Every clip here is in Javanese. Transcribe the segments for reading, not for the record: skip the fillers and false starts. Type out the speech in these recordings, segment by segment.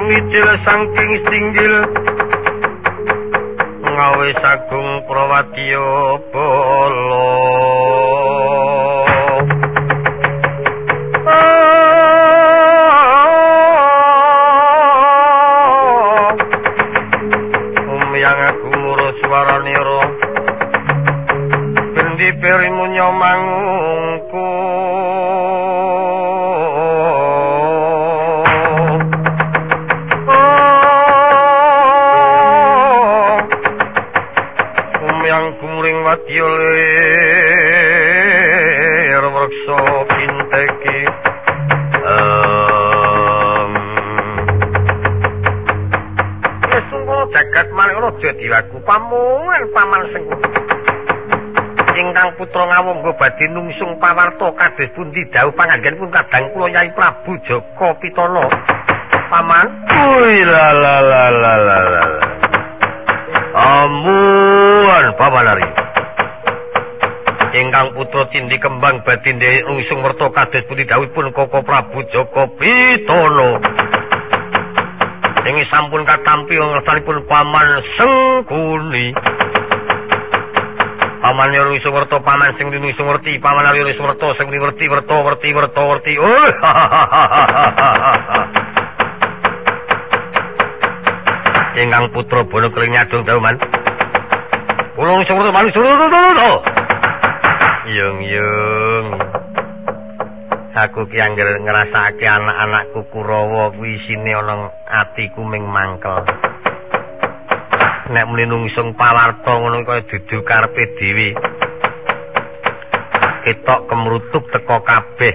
mijil saking singgil ngawe sagung Prawadya Bala umyang aku ngurus waranira bendi perimu nyomangku lir reksa pinteke wis ngono jagat manungsa aja diwaku pamungan paman sengkuna ingkang putra ngawungga badhe nungsung pawarta kados pundi dawuh panganggen pun kadang kula Yai Prabu Jaka Pitana paman la la la la la amun pamanari ingkang putra Cindi Kembang badhe nungsung merta kados pundi dawuhipun Koko Prabu Jaka Pitana ing sampun katampi ngersanipun paman Sengkuni paman nungsung merta paman sing nungsung ngerti paman nungsung merta sing ngerti werti oh ingkang putra Bono Kering nyadong dawuhan kula nungsung merta paman suruh yung aku ki angger ngrasake anak-anakku Kurawa kuwi isine ana atiku ming mangkel nek muni nungsung pawarta ngono kaya dudu karepe dhewe ketok kemrutuk teko kabeh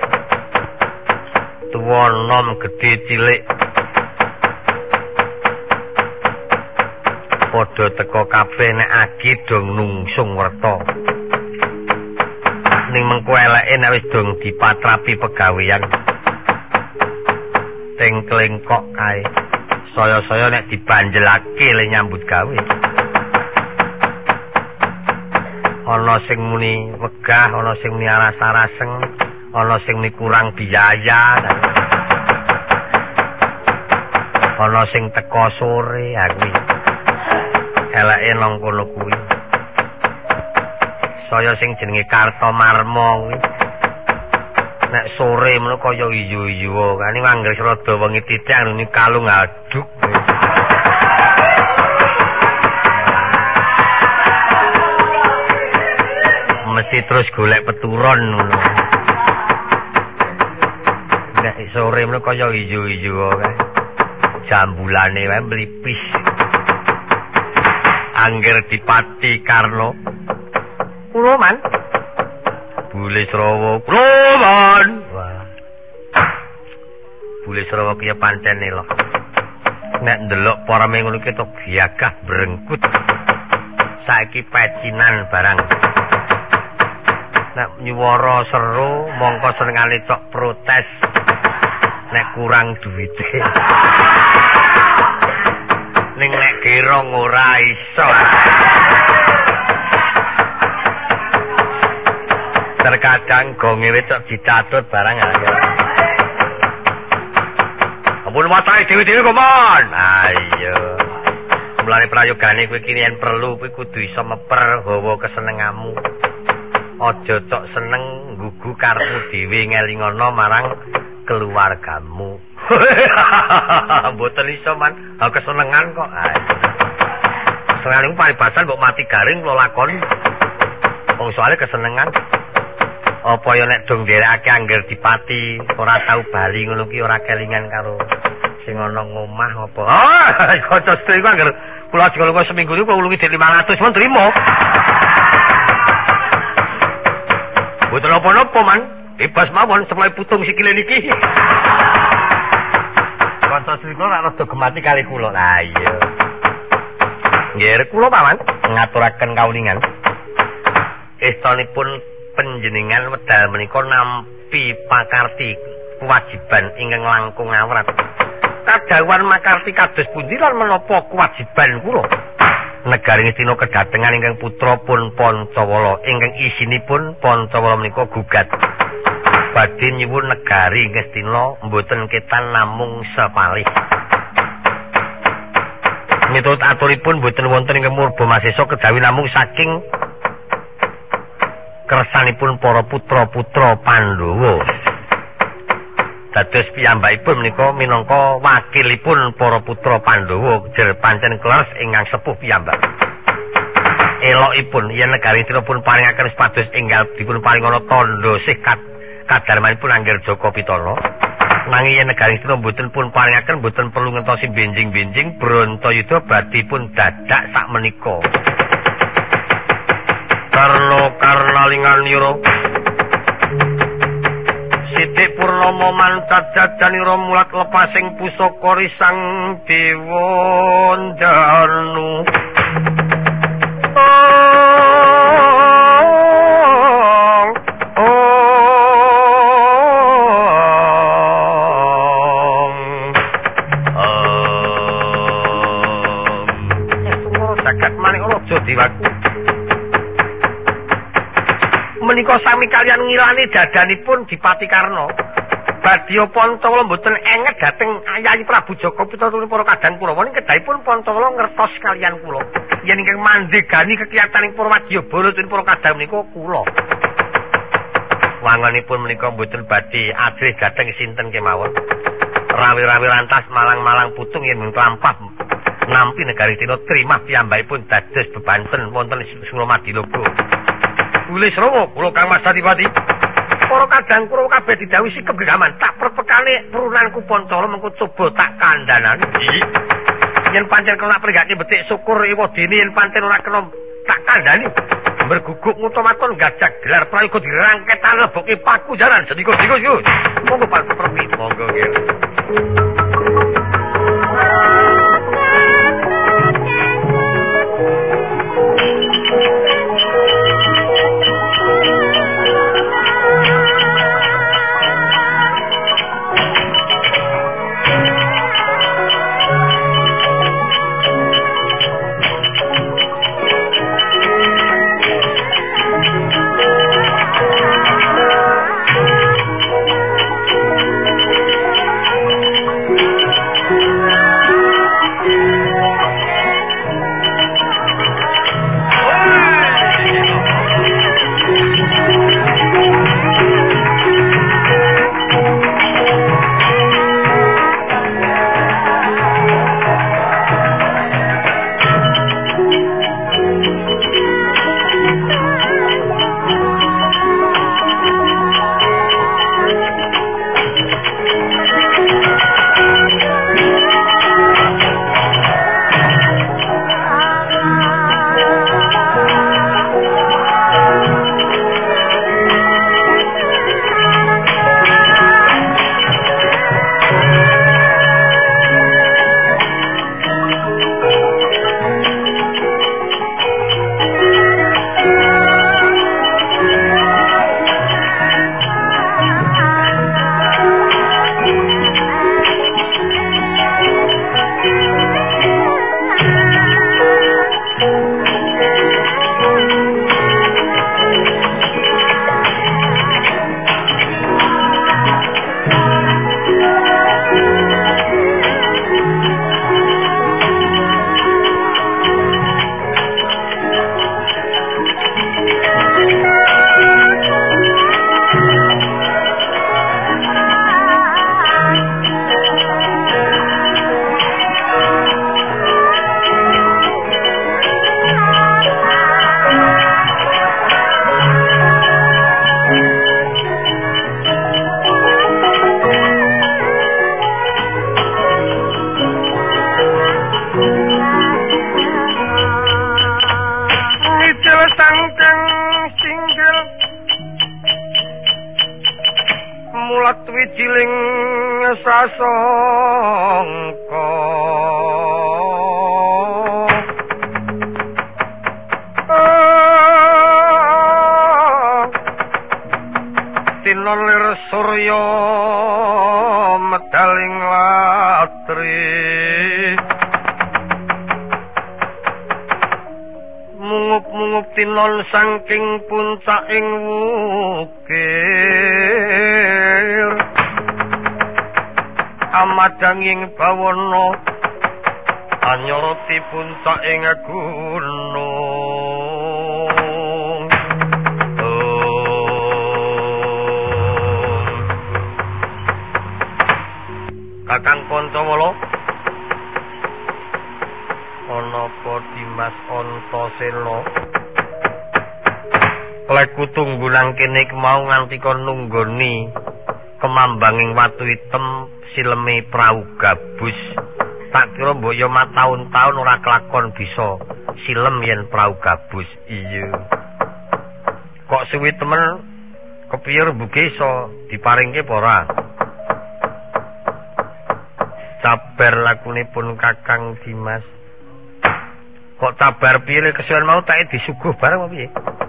tuwa nom gedhe cilik padha teko kabeh nek agi dong nungsung werta ning mengko eleke nek wis dong dipatrapi pegawean tengklengkok kae saya-saya nek dibanjelake le nyambut gawe ana sing muni wegah ana sing muni aras-araseng ana sing muni kurang biaya ana sing teko sore ha kuwi eleke nang kono kuwi saya sing jenenge Kartomarma kuwi nek sore menawa kaya iyo-iyo kan iki anggere rada wengi titik anune kalung aduk mesti terus golek peturon ngono nek sore menawa kaya iyo-iyo kan jambulane wae mlipis angger dipati Karno kula man Bule Srawa kula man Bule Srawa ki pancen lho nek ndelok para ngono ki tok gagah brengkut saiki pecinan barang nek nyuwara seru mongko senengane tok protes nek kurang duwite ning nek gerong ora iso terkadang gonge wedok dicatut barang aja. Ampun wacahe dhewe-dhewe kok, Mon. Ayo. Mulane prayogane kowe iki yen perlu kowe kudu iso meper hawa kesenenganmu. Aja tok seneng nggugu karepmu dhewe ngelingono marang keluargamu. Mboten iso, Man. Ha kesenengan kok. Ayo. Senengane paribasan mbok mati garing kula lakoni. Wong soalé kesenengan. Apa ya nek dong nderekake angger dipati ora tau bali ngono ki ora kelingan karo sing ana ngomah apa. Kanca sedaya angger kula ajeng seminggu niku ulungi 500 mon trimo. Mboten napa-napa man, bebas mawon semai putung sikile niki. Kanca sedaya ora rada gemati kali kula. Lah iya. Nggih kula paman ngaturaken kauningan. Estanipun panjenengan wedal menika nampi pakarti kewajiban ingkang langkung awrat. Kadhawan makarti kados pundi lan menapa kewajiban kula? Negari Ngastina kedatengan ingkang putra pun Pancawala ingkang isinipun Pancawala menika gugat. Badhe nyuwun negari Ngastina mboten ketan namung sepalih. Miturut aturipun boten wonten ing Murba Masesa kejawi namung saking kersanipun para putra-putra Pandhawa. Dados piyambakipun menika minangka wakilipun para putra Pandhawa jer pancen kleres ingkang sepuh piyambak. Elokipun yen negarinipun pun paringaken sepados enggal dipun paringana tandha sih kadarmanipun angger Jaka Pitana. Nanging yen negarinipun boten pun paringaken boten perlu ngentosi benjing-benjing Brantayuda badhe pun dadak sakmenika. Karnalingan yura Sidik Purnama mancat jajanira mulat lepasing pusaka risang dewa Danu. Sakat maning raja Dewaku. Menika sami kalian ngilani dadanipun Dipati Karna. Badya Pancawala mboten enget dhateng Yayi Prabu Jaka Pitana para kadang Kurawa ning kedahipun Pancawala ngertos kalian kula. Yen ingkang mandhegani kekiyataning para Wadyabala lan para kadang menika kula. Wangunipun menika mboten badhe ajrih dhateng sinten kemawon. Rawi-rawi lantas malang-malang putung yen mlampah nampi negari Tina trimah piyambakipun dados bebanten wonten Suramadi Logo. Tulis Rama kula Kang Mas Adipati. Para kadang Kurawa kabeh didhawuhi sikep gegaman. Tak perpekane purunanku Pancawala mengko coba tak kandhanani. Yen pancen kena pringgake betik syukur ewadene yen pancen ora kena tak kandhani. Berguguk ngutamaton gajah gelar prayoga dirangket aleboke paku jaran sedika-sedika. Monggo Pak Perpi, monggo nggih. wijiling sasangka tinolir surya medaling latri mungup-mungup tinon saking puncaking wukir amadanging bawana Anyoroti puncak ing gunung Kakang Pancawala ana apa Dimas Antasena kleku tunggulang kene kemau nganti kon nunggoni kemambanging watu item sileme prau gabus tak kira mbok yo mataun-taun ora kelakon bisa silem yen prau gabus iya kok suwi temen kepiye rembuge iso diparingke apa ora sabar lakunipun Kakang Dimas kok sabar piye kesuwen mau tak disuguh bareng apa piye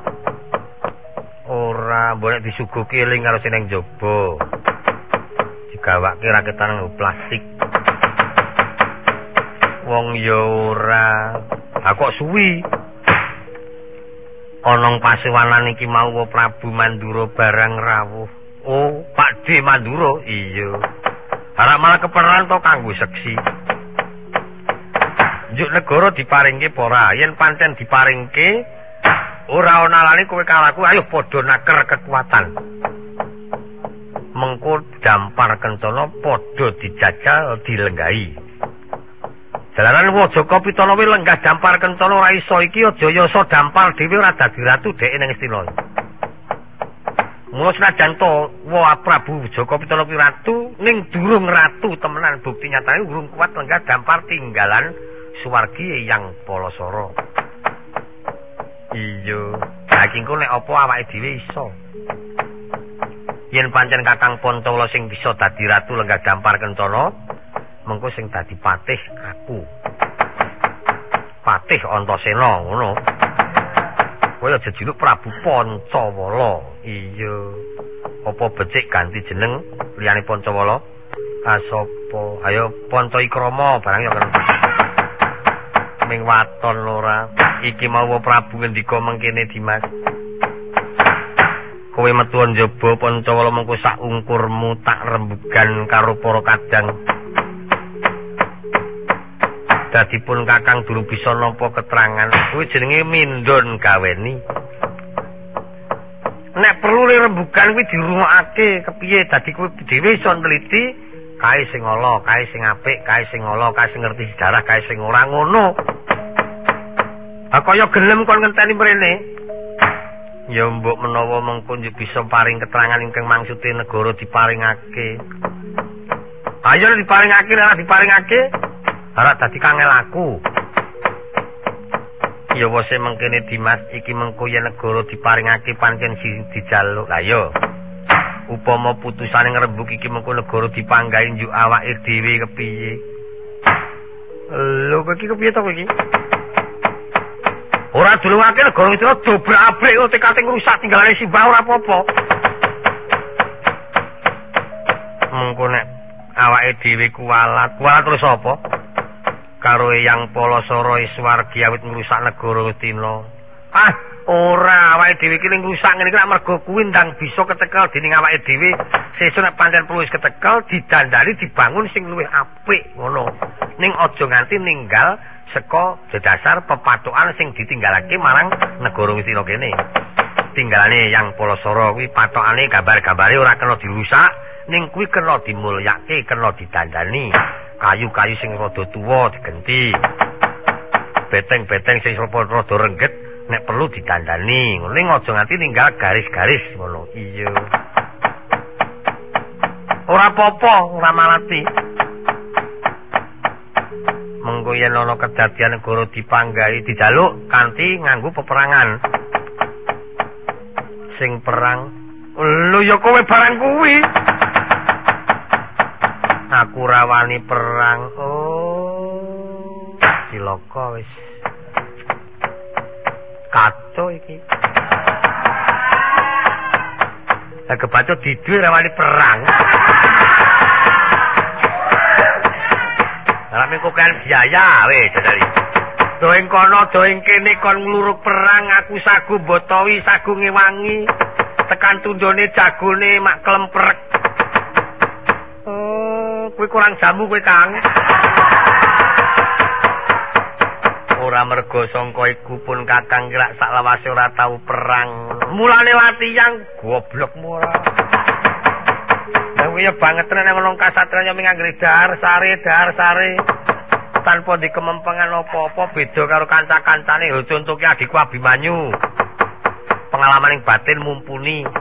ora boleh disuguh keling karo sing nang jaba digawake raketan plastik wong ya ora ha kok suwi ana pasewanan iki mau Prabu Mandura barang rawuh oh Pakde Mandura iya harap malah keperan to kanggo seksi njuk negara diparingke apa ora yen pancen diparingke ora ana lali kowe kalaku ayo padha naker kekuatan mengko dampar kencana padha dijajal dilenggahi jalaran Wajaka Pitana kuwi lenggah dampar kencana ora iso iki aja yasa dampar dhewe ora dadi ratu dhek ning Istina mula senajan to Prabu Jaka Pitana kuwi ratu ning durung ratu temenan bukti nyatane urung kuat lenggah dampar tinggalan suwargi Yang Palasara. Iya, saking ku nek apa awake dhewe iso. Yen pancen Kakang Pancawala sing bisa dadi ratu lenggah dampar kencana, mengko sing dadi patih aku. Patih Antasena ngono. Kowe aja jiluk Prabu Pancawala. Iya. Apa becik ganti jeneng liyane Pancawala? Sapa? Ayo Pancawikrama barang ya kan. Ming waton ora. Iki mau Prabu ngendika mengkene Dimas. Kowe metu njaba Pancawala mengko sak ungkurmu tak rembugan karo para kadang. Dadipun Kakang durung bisa nampa keterangan. Kuwi jenenge mindon gaweni. Nek perlu rembugan kuwi dirungokake kepiye dadi kowe dhewe iso neliti kae sing ala, kae sing apik, kae sing ala, kae sing ngerti sejarah, kae sing ora ngono. Ha kaya gelem kon ngenteni mrene. Ya mbok menawa mengko bisa paring keterangan ingkang maksude negara diparingake. Ayo diparingake ora diparingake. Ora dadi kangel aku. Ya wis mengkene Dimas iki mengko yen negara diparingake pancen dijaluk. Lah yo. Upama putusane ngrembug iki mengko negara dipanggahi njuk awake dhewe kepiye? Lho kok iki kepiye to iki? Ora dulungake negara itu dobrak-abrik kok tekate ngrusak tinggalane Simbah ora apa-apa. Mengko nek awake dhewe kuwalat terus apa? Karo Yang Palasara Iswargi awit ngrusak negara Ngastina. Ah, ora awake dhewe iki ning ngrusak ngene iki nek mergo kuwi ndang bisa ketekel dening awake dhewe. Sesuk nek pancen perlu wis ketekel didandani dibangun sing luwih apik ngono. Ning aja nganti ninggal saka dasar pepatukan sing ditinggalake marang negara Ngastina kene. Tinggalane Yang Palasara kuwi patokane gambar-gambare ora kena dirusak, ning kuwi kena dimulyake, kena didandani. Kayu-kayu sing rada tuwa digenti. Beteng-beteng sing rada rengget nek perlu didandani. Ning aja nganti ninggal garis-garis ngono. Iya. Ora apa-apa, ora malati. Mengko yen ana kedadian negara dipanggahi dijaluk kanthi nganggo peperangan. Sing perang, lho ya kowe barang kuwi. Aku rawani perang. Oh, cilaka wis. Kacau iki. Lah kebaca diduwe rawani perang. Lah mengko kan biaya wis dadari. Do ing kono, do ing kene kon ngluruk perang aku sagu botowi, sagu ngewangi. Tekan tundone jagone mak klemprek. Kowe kurang jamu kowe Kang. Ora merga sangka iku pun Kakang Kirak saklawase ora tau perang. Mulane latihan goblokmu ora. Lah ya banget nek ngono kasatriyan minggri dahar sare. Tanpa dikemempengan apa-apa beda karo kanca-kancane. Contohke adikku Abimanyu. Pengalaman ing batin mumpuni.